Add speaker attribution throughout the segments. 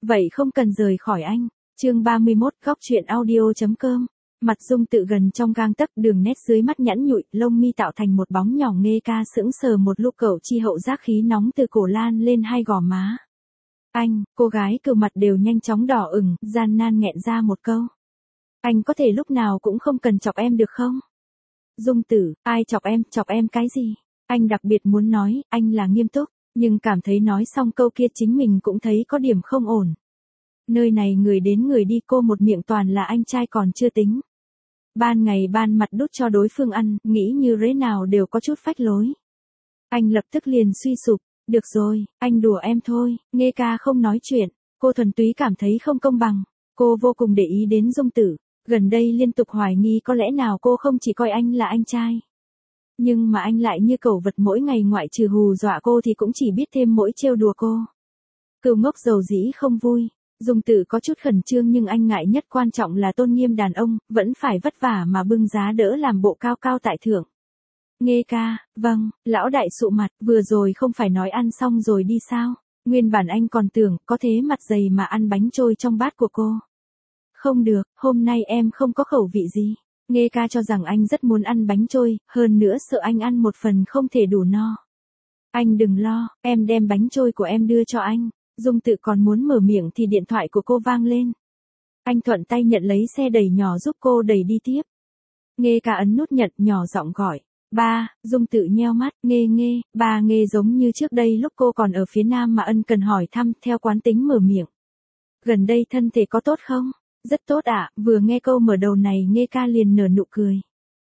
Speaker 1: Vậy không cần rời khỏi anh. Chương 31 góc chuyện audio.com. Mặt Dung Tự gần trong gang tấc, đường nét dưới mắt nhẵn nhụi, lông mi tạo thành một bóng nhỏ. Nghe ca sững sờ một lúc, cậu chi hậu giác khí nóng từ cổ lan lên hai gò má. Anh, cô gái cờ mặt đều nhanh chóng đỏ ửng, gian nan nghẹn ra một câu. Anh có thể lúc nào cũng không cần chọc em được không? Dung Tử, ai chọc em cái gì? Anh đặc biệt muốn nói, anh là nghiêm túc, nhưng cảm thấy nói xong câu kia chính mình cũng thấy có điểm không ổn. Nơi này người đến người đi, cô một miệng toàn là anh trai còn chưa tính. Ban ngày ban mặt đút cho đối phương ăn, nghĩ như thế nào đều có chút phách lối. Anh lập tức liền suy sụp, được rồi, anh đùa em thôi. Nghe ca không nói chuyện, cô thuần túy cảm thấy không công bằng. Cô vô cùng để ý đến Dung Tử, gần đây liên tục hoài nghi có lẽ nào cô không chỉ coi anh là anh trai. Nhưng mà anh lại như cẩu vật, mỗi ngày ngoại trừ hù dọa cô thì cũng chỉ biết thêm mỗi trêu đùa cô. Cừu ngốc dầu dĩ không vui. Dung Tử có chút khẩn trương, nhưng anh ngại nhất quan trọng là tôn nghiêm đàn ông, vẫn phải vất vả mà bưng giá đỡ làm bộ cao cao tại thượng. Nghe ca, vâng, lão đại sụ mặt, vừa rồi không phải nói ăn xong rồi đi sao? Nguyên bản anh còn tưởng có thế mặt dày mà ăn bánh trôi trong bát của cô. Không được, hôm nay em không có khẩu vị gì. Nghe ca cho rằng anh rất muốn ăn bánh trôi, hơn nữa sợ anh ăn một phần không thể đủ no. Anh đừng lo, em đem bánh trôi của em đưa cho anh. Dung Tự còn muốn mở miệng thì điện thoại của cô vang lên. Anh thuận tay nhận lấy, xe đẩy nhỏ giúp cô đẩy đi tiếp. Nghe ca ấn nút nhận, nhỏ giọng gọi. Ba. Dung Tự nheo mắt, nghe, ba. Nghe giống như trước đây lúc cô còn ở phía Nam mà ân cần hỏi thăm, theo quán tính mở miệng. Gần đây thân thể có tốt không? Rất tốt ạ. Vừa nghe câu mở đầu này, Nghe ca liền nở nụ cười.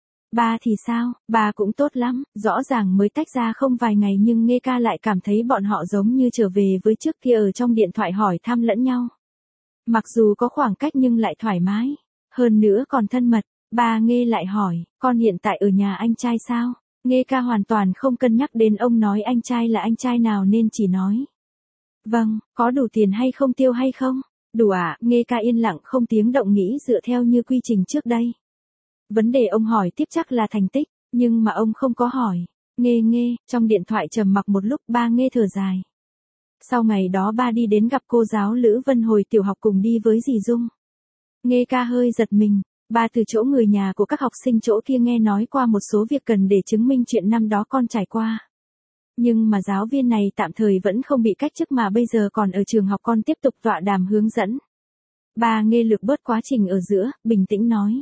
Speaker 1: Ba thì sao? Ba cũng tốt lắm, rõ ràng mới tách ra không vài ngày nhưng Nghe ca lại cảm thấy bọn họ giống như trở về với trước kia, ở trong điện thoại hỏi thăm lẫn nhau. Mặc dù có khoảng cách nhưng lại thoải mái, hơn nữa còn thân mật. Ba. Nghe lại hỏi, con hiện tại ở nhà anh trai sao? Nghe ca hoàn toàn không cân nhắc đến ông nói anh trai là anh trai nào nên chỉ nói. Vâng, có đủ tiền hay không, tiêu hay không? Đủ ạ. Nghe ca yên lặng không tiếng động, nghĩ dựa theo như quy trình trước đây. Vấn đề ông hỏi tiếp chắc là thành tích, nhưng mà ông không có hỏi. Nghe, trong điện thoại trầm mặc một lúc, ba. Nghe thở dài. Sau ngày đó ba đi đến gặp cô giáo Lữ Vân hồi tiểu học cùng đi với dì Dung. Nghe ca hơi giật mình, ba từ chỗ người nhà của các học sinh chỗ kia nghe nói qua một số việc cần để chứng minh chuyện năm đó con trải qua. Nhưng mà giáo viên này tạm thời vẫn không bị cách chức mà bây giờ còn ở trường học, con tiếp tục tọa đàm hướng dẫn. Ba. Nghe lược bớt quá trình ở giữa, bình tĩnh nói.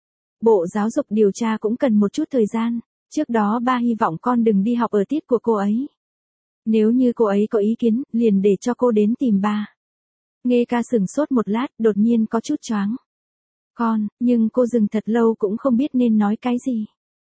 Speaker 1: Bộ Giáo dục điều tra cũng cần một chút thời gian, trước đó ba hy vọng con đừng đi học ở tiết của cô ấy. Nếu như cô ấy có ý kiến, liền để cho cô đến tìm ba. Nghe ca sửng sốt một lát, đột nhiên có chút choáng. Nhưng cô dừng thật lâu cũng không biết nên nói cái gì.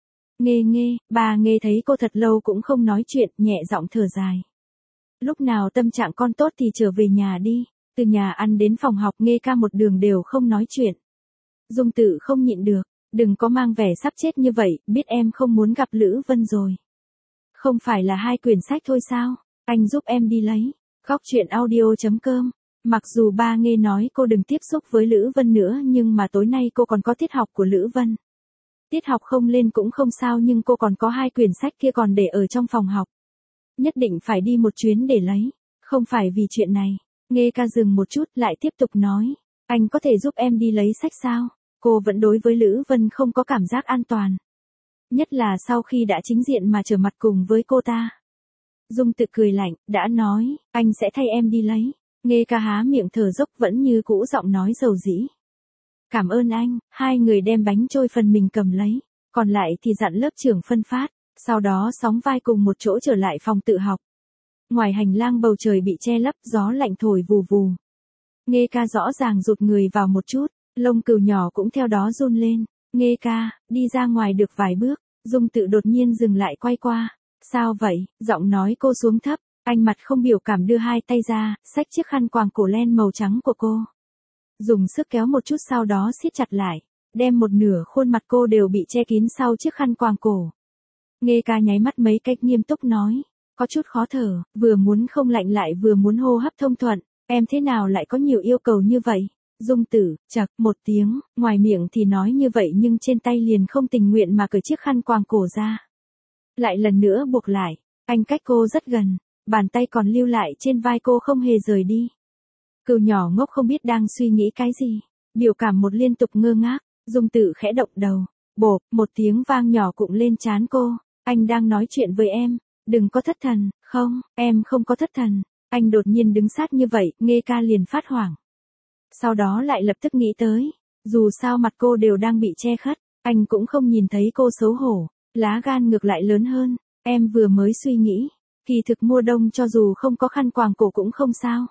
Speaker 1: Nghe, ba. Nghe thấy cô thật lâu cũng không nói chuyện, nhẹ giọng thở dài. Lúc nào tâm trạng con tốt thì trở về nhà đi. Từ nhà ăn đến phòng học, Nghe ca một đường đều không nói chuyện. Dung Tự không nhịn được. Đừng có mang vẻ sắp chết như vậy, biết em không muốn gặp Lữ Vân rồi. Không phải là 2 quyển sách thôi sao? Anh giúp em đi lấy. Góc chuyện audio.com. Mặc dù ba. Nghe nói cô đừng tiếp xúc với Lữ Vân nữa, nhưng mà tối nay cô còn có tiết học của Lữ Vân. Tiết học không lên cũng không sao, nhưng cô còn có 2 quyển sách kia còn để ở trong phòng học. Nhất định phải đi một chuyến để lấy. Không phải vì chuyện này. Nghe ca dừng một chút lại tiếp tục nói. Anh có thể giúp em đi lấy sách sao? Cô vẫn đối với Lữ Vân không có cảm giác an toàn. Nhất là sau khi đã chính diện mà trở mặt cùng với cô ta. Dung Tự cười lạnh, đã nói, anh sẽ thay em đi lấy. Nghe ca há miệng thở dốc, vẫn như cũ giọng nói dầu dĩ. Cảm ơn anh. Hai người đem bánh trôi phần mình cầm lấy, còn lại thì dặn lớp trưởng phân phát, sau đó sóng vai cùng một chỗ trở lại phòng tự học. Ngoài hành lang bầu trời bị che lấp, gió lạnh thổi vù vù. Nghe ca rõ ràng rụt người vào một chút. Lông cừu nhỏ cũng theo đó run lên. Nghe ca, đi ra ngoài được vài bước, Dung Tự đột nhiên dừng lại, quay qua. Sao vậy? Giọng nói cô xuống thấp, anh mặt không biểu cảm đưa 2 tay ra, xách chiếc khăn quàng cổ len màu trắng của cô. Dùng sức kéo một chút, sau đó siết chặt lại, đem một nửa khuôn mặt cô đều bị che kín sau chiếc khăn quàng cổ. Nghe ca nháy mắt mấy cách, nghiêm túc nói, có chút khó thở, vừa muốn không lạnh lại vừa muốn hô hấp thông thuận, em thế nào lại có nhiều yêu cầu như vậy? Dung Tử, chậc, một tiếng, ngoài miệng thì nói như vậy nhưng trên tay liền không tình nguyện mà cởi chiếc khăn quàng cổ ra. Lại lần nữa buộc lại, anh cách cô rất gần, bàn tay còn lưu lại trên vai cô không hề rời đi. Cừu nhỏ ngốc không biết đang suy nghĩ cái gì. Biểu cảm một liên tục ngơ ngác, Dung Tự khẽ động đầu. Bộp, một tiếng vang nhỏ cụng lên trán cô. Anh đang nói chuyện với em. Đừng có thất thần. Không, em không có thất thần. Anh đột nhiên đứng sát như vậy, Nghê Ca liền phát hoảng. Sau đó lại lập tức nghĩ tới. Dù sao mặt cô đều đang bị che khuất, anh cũng không nhìn thấy cô xấu hổ. Lá gan ngược lại lớn hơn. Em vừa mới suy nghĩ. Kỳ thực mùa đông cho dù không có khăn quàng cổ cũng không sao.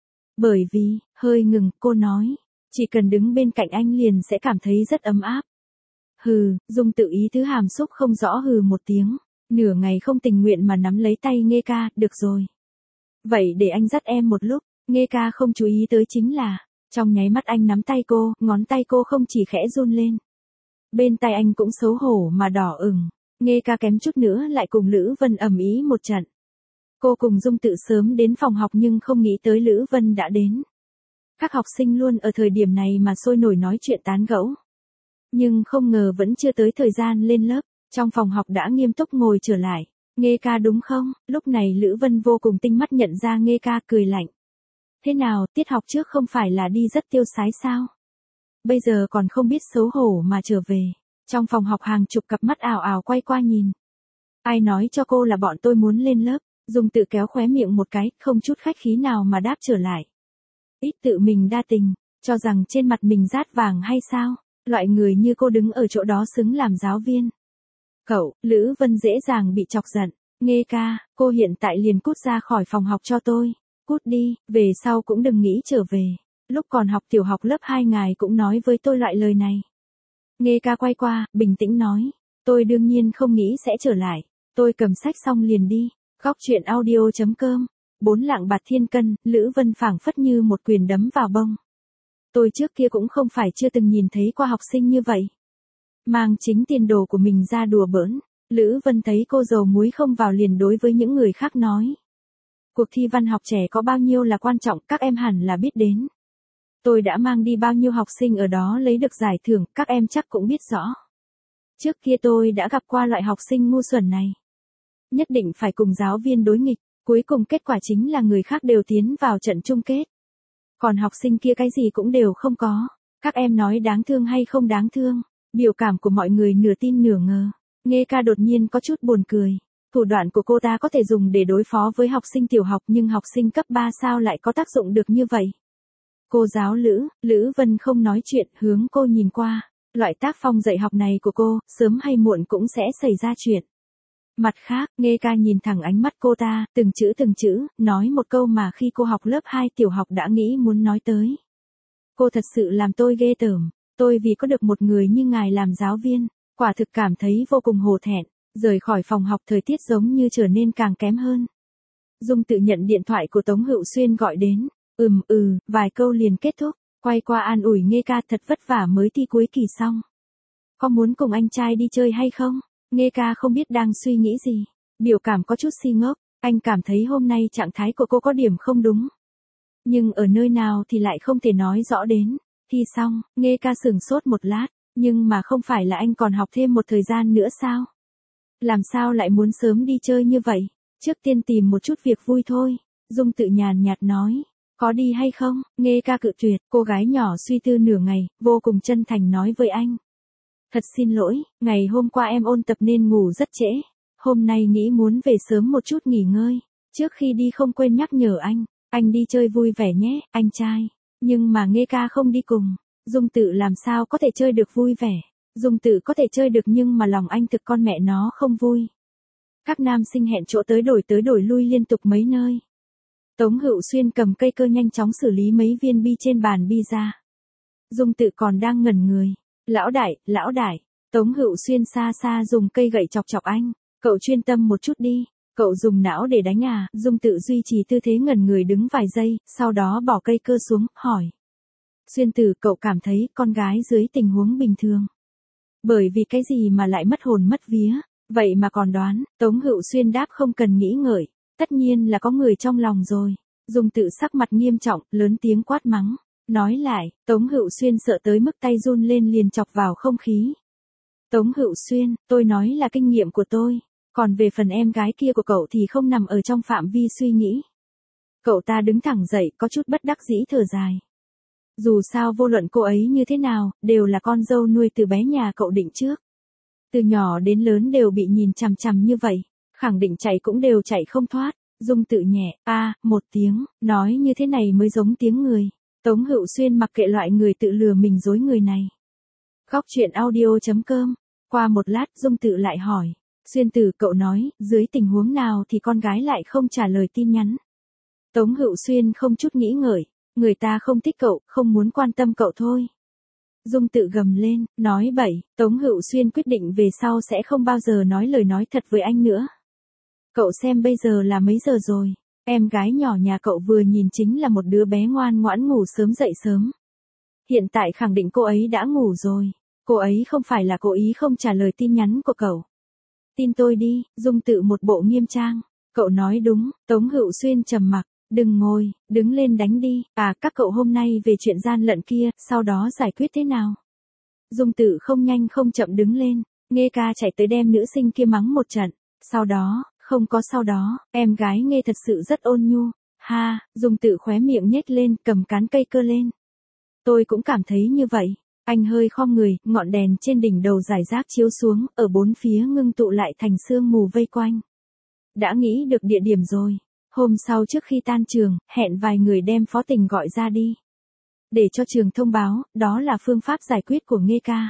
Speaker 1: Bởi vì, hơi ngừng, cô nói. Chỉ cần đứng bên cạnh anh liền sẽ cảm thấy rất ấm áp. Hừ, Dung Tự ý tứ hàm xúc không rõ hừ một tiếng. Nửa ngày không tình nguyện mà nắm lấy tay Nghê Ca, được rồi. Vậy để anh dắt em một lúc. Nghê Ca không chú ý tới chính là, trong nháy mắt anh nắm tay cô, ngón tay cô không chỉ khẽ run lên. Bên tay anh cũng xấu hổ mà đỏ ửng. Nghê Ca kém chút nữa lại cùng Lữ Vân ầm ĩ một trận. Cô cùng Dung Tự sớm đến phòng học nhưng không nghĩ tới Lữ Vân đã đến. Các học sinh luôn ở thời điểm này mà sôi nổi nói chuyện tán gẫu. Nhưng không ngờ vẫn chưa tới thời gian lên lớp, trong phòng học đã nghiêm túc ngồi trở lại. Nghê Ca đúng không? Lúc này Lữ Vân vô cùng tinh mắt nhận ra Nghê Ca, cười lạnh. Thế nào, tiết học trước không phải là đi rất tiêu sái sao? Bây giờ còn không biết xấu hổ mà trở về. Trong phòng học hàng chục cặp mắt ảo ảo quay qua nhìn. Ai nói cho cô là bọn tôi muốn lên lớp? Dung Tự kéo khóe miệng một cái, không chút khách khí nào mà đáp trở lại. Ít tự mình đa tình, cho rằng trên mặt mình rát vàng hay sao? Loại người như cô đứng ở chỗ đó xứng làm giáo viên. Cậu, Lữ Vân dễ dàng bị chọc giận. Nghê Ca, cô hiện tại liền cút ra khỏi phòng học cho tôi. Cút đi, về sau cũng đừng nghĩ trở về. Lúc còn học tiểu học lớp 2 ngài cũng nói với tôi loại lời này. Nghê Ca quay qua, bình tĩnh nói. Tôi đương nhiên không nghĩ sẽ trở lại. Tôi cầm sách xong liền đi. Góc truyện audio.com. 4 lạng bạc thiên cân, Lữ Vân phảng phất như một quyền đấm vào bông. Tôi trước kia cũng không phải chưa từng nhìn thấy qua học sinh như vậy. Mang chính tiền đồ của mình ra đùa bỡn. Lữ Vân thấy cô dầu muối không vào liền đối với những người khác nói. Cuộc thi văn học trẻ có bao nhiêu là quan trọng, các em hẳn là biết đến. Tôi đã mang đi bao nhiêu học sinh ở đó lấy được giải thưởng, các em chắc cũng biết rõ. Trước kia tôi đã gặp qua loại học sinh ngu xuẩn này. Nhất định phải cùng giáo viên đối nghịch, cuối cùng kết quả chính là người khác đều tiến vào trận chung kết. Còn học sinh kia cái gì cũng đều không có. Các em nói đáng thương hay không đáng thương? Biểu cảm của mọi người nửa tin nửa ngờ. Nghê Ca đột nhiên có chút buồn cười. Thủ đoạn của cô ta có thể dùng để đối phó với học sinh tiểu học nhưng học sinh cấp 3 sao lại có tác dụng được như vậy? Cô giáo Lữ Vân không nói chuyện, hướng cô nhìn qua. Loại tác phong dạy học này của cô, sớm hay muộn cũng sẽ xảy ra chuyện. Mặt khác, Nghê Ca nhìn thẳng ánh mắt cô ta, từng chữ, nói một câu mà khi cô học lớp 2 tiểu học đã nghĩ muốn nói tới. Cô thật sự làm tôi ghê tởm. Tôi vì có được một người như ngài làm giáo viên, quả thực cảm thấy vô cùng hổ thẹn. Rời khỏi phòng học thời tiết giống như trở nên càng kém hơn. Dung Tự nhận điện thoại của Tống Hữu Xuyên gọi đến. Vài câu liền kết thúc. Quay qua an ủi Nghê Ca, thật vất vả mới thi cuối kỳ xong. Có muốn cùng anh trai đi chơi hay không? Nghê Ca không biết đang suy nghĩ gì. Biểu cảm có chút si ngốc. Anh cảm thấy hôm nay trạng thái của cô có điểm không đúng. Nhưng ở nơi nào thì lại không thể nói rõ đến. Thi xong, Nghê Ca sửng sốt một lát. Nhưng mà không phải là anh còn học thêm một thời gian nữa sao? Làm sao lại muốn sớm đi chơi như vậy? Trước tiên tìm một chút việc vui thôi. Dung Tự nhàn nhạt nói. Có đi hay không? Nghê Ca cự tuyệt. Cô gái nhỏ suy tư nửa ngày, vô cùng chân thành nói với anh. Thật xin lỗi, ngày hôm qua em ôn tập nên ngủ rất trễ. Hôm nay nghĩ muốn về sớm một chút nghỉ ngơi. Trước khi đi không quên nhắc nhở anh đi chơi vui vẻ nhé, anh trai. Nhưng mà Nghê Ca không đi cùng. Dung Tự làm sao có thể chơi được vui vẻ. Dung Tự có thể chơi được nhưng mà lòng anh thực con mẹ nó không vui. Các nam sinh hẹn chỗ tới đổi lui liên tục mấy nơi. Tống Hữu Xuyên cầm cây cơ nhanh chóng xử lý mấy viên bi trên bàn bi ra. Dung Tự còn đang ngẩn người. Lão đại. Tống Hữu Xuyên xa xa dùng cây gậy chọc chọc anh. Cậu chuyên tâm một chút đi. Cậu dùng não để đánh à? Dung Tự duy trì tư thế ngẩn người đứng vài giây, sau đó bỏ cây cơ xuống, hỏi. Xuyên tử, cậu cảm thấy con gái dưới tình huống bình thường. Bởi vì cái gì mà lại mất hồn mất vía? Vậy mà còn đoán. Tống Hữu Xuyên đáp không cần nghĩ ngợi. Tất nhiên là có người trong lòng rồi. Dung Tự sắc mặt nghiêm trọng, lớn tiếng quát mắng. Nói lại, Tống Hữu Xuyên sợ tới mức tay run lên liền chọc vào không khí. Tống Hữu Xuyên, tôi nói là kinh nghiệm của tôi. Còn về phần em gái kia của cậu thì không nằm ở trong phạm vi suy nghĩ. Cậu ta đứng thẳng dậy có chút bất đắc dĩ thở dài. Dù sao vô luận cô ấy như thế nào, đều là con dâu nuôi từ bé nhà cậu định trước. Từ nhỏ đến lớn đều bị nhìn chằm chằm như vậy, khẳng định chạy cũng đều chạy không thoát. Dung Tự nhẹ, một tiếng, nói như thế này mới giống tiếng người. Tống Hựu Xuyên mặc kệ loại người tự lừa mình dối người này. Góc chuyện audio.com. Qua một lát Dung Tự lại hỏi. Xuyên tử, cậu nói, dưới tình huống nào thì con gái lại không trả lời tin nhắn. Tống Hựu Xuyên không chút nghĩ ngợi. Người ta không thích cậu, không muốn quan tâm cậu thôi. Dung Tự gầm lên, nói bậy. Tống Hựu Xuyên quyết định về sau sẽ không bao giờ nói lời nói thật với anh nữa. Cậu xem bây giờ là mấy giờ rồi. Em gái nhỏ nhà cậu vừa nhìn chính là một đứa bé ngoan ngoãn ngủ sớm dậy sớm. Hiện tại khẳng định cô ấy đã ngủ rồi. Cô ấy không phải là cố ý không trả lời tin nhắn của cậu. Tin tôi đi. Dung Tự một bộ nghiêm trang. Cậu nói đúng. Tống Hựu Xuyên trầm mặc. Đừng ngồi, đứng lên đánh đi. Các cậu hôm nay về chuyện gian lận kia, sau đó giải quyết thế nào? Dung Tự không nhanh không chậm đứng lên. Nghê ca chạy tới đem nữ sinh kia mắng một trận. Sau đó, không có sau đó, em gái Nghê thật sự rất ôn nhu. Ha, Dung Tự khóe miệng nhếch lên, cầm cán cây cơ lên. Tôi cũng cảm thấy như vậy. Anh hơi khom người, ngọn đèn trên đỉnh đầu rải rác chiếu xuống, ở bốn phía ngưng tụ lại thành sương mù vây quanh. Đã nghĩ được địa điểm rồi. Hôm sau trước khi tan trường, hẹn vài người đem Phó Tình gọi ra đi. Để cho trường thông báo, đó là phương pháp giải quyết của Nghê ca.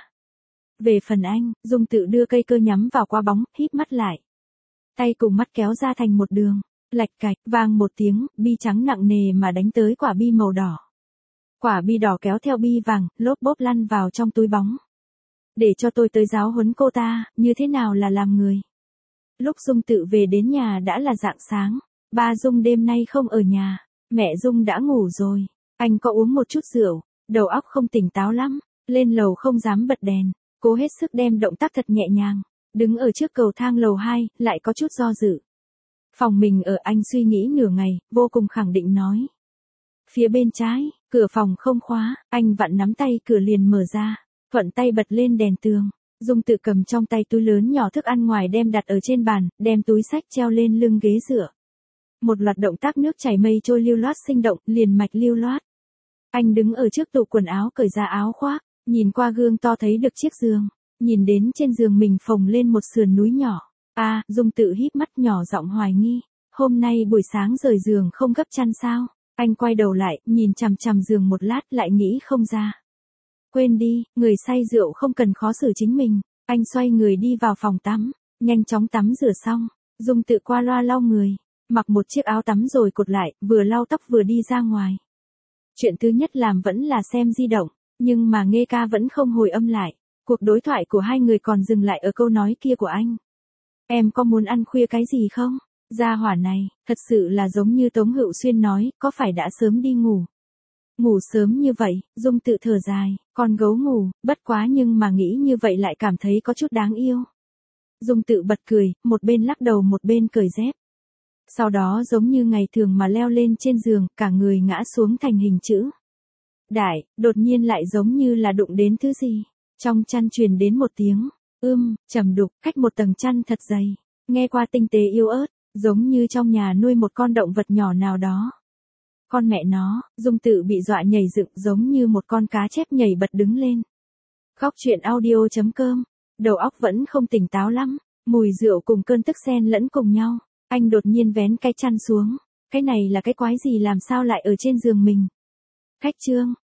Speaker 1: Về phần anh, Dung Tự đưa cây cơ nhắm vào quả bóng, híp mắt lại. Tay cùng mắt kéo ra thành một đường. Lạch cạch, vang một tiếng, bi trắng nặng nề mà đánh tới quả bi màu đỏ. Quả bi đỏ kéo theo bi vàng, lốp bốp lăn vào trong túi bóng. Để cho tôi tới giáo huấn cô ta, như thế nào là làm người. Lúc Dung Tự về đến nhà đã là rạng sáng. Ba Dung đêm nay không ở nhà. Mẹ Dung đã ngủ rồi. Anh có uống một chút rượu. Đầu óc không tỉnh táo lắm. Lên lầu không dám bật đèn. Cố hết sức đem động tác thật nhẹ nhàng. Đứng ở trước cầu thang lầu 2, lại có chút do dự. Phòng mình ở, anh suy nghĩ nửa ngày, vô cùng khẳng định nói. Phía bên trái, cửa phòng không khóa, anh vặn nắm tay cửa liền mở ra. Thuận tay bật lên đèn tường. Dung Tự cầm trong tay túi lớn nhỏ thức ăn ngoài đem đặt ở trên bàn, đem túi xách treo lên lưng ghế dựa. Một loạt động tác nước chảy mây trôi lưu loát sinh động, liền mạch lưu loát. Anh đứng ở trước tủ quần áo cởi ra áo khoác, nhìn qua gương to thấy được chiếc giường, nhìn đến trên giường mình phồng lên một sườn núi nhỏ. Dung Tự híp mắt nhỏ giọng hoài nghi, hôm nay buổi sáng rời giường không gấp chăn sao? Anh quay đầu lại, nhìn chằm chằm giường một lát lại nghĩ không ra. Quên đi, người say rượu không cần khó xử chính mình. Anh xoay người đi vào phòng tắm, nhanh chóng tắm rửa xong, Dung Tự qua loa lau người. Mặc một chiếc áo tắm rồi cột lại, vừa lau tóc vừa đi ra ngoài. Chuyện thứ nhất làm vẫn là xem di động, nhưng mà Nghê ca vẫn không hồi âm lại. Cuộc đối thoại của hai người còn dừng lại ở câu nói kia của anh. Em có muốn ăn khuya cái gì không? Gia hỏa này, thật sự là giống như Tống Hựu Xuyên nói, có phải đã sớm đi ngủ? Ngủ sớm như vậy, Dung Tự thở dài, con gấu ngủ, bất quá nhưng mà nghĩ như vậy lại cảm thấy có chút đáng yêu. Dung Tự bật cười, một bên lắc đầu một bên cởi dép. Sau đó giống như ngày thường mà leo lên trên giường, cả người ngã xuống thành hình chữ đại, đột nhiên lại giống như là đụng đến thứ gì. Trong chăn truyền đến một tiếng, trầm đục, cách một tầng chăn thật dày, nghe qua tinh tế yếu ớt, giống như trong nhà nuôi một con động vật nhỏ nào đó. Con mẹ nó, Dung Tự bị dọa nhảy dựng giống như một con cá chép nhảy bật đứng lên. Góc chuyện audio.com, đầu óc vẫn không tỉnh táo lắm, mùi rượu cùng cơn tức xen lẫn cùng nhau. Anh đột nhiên vén cái chăn xuống. Cái này là cái quái gì làm sao lại ở trên giường mình? Khách chương.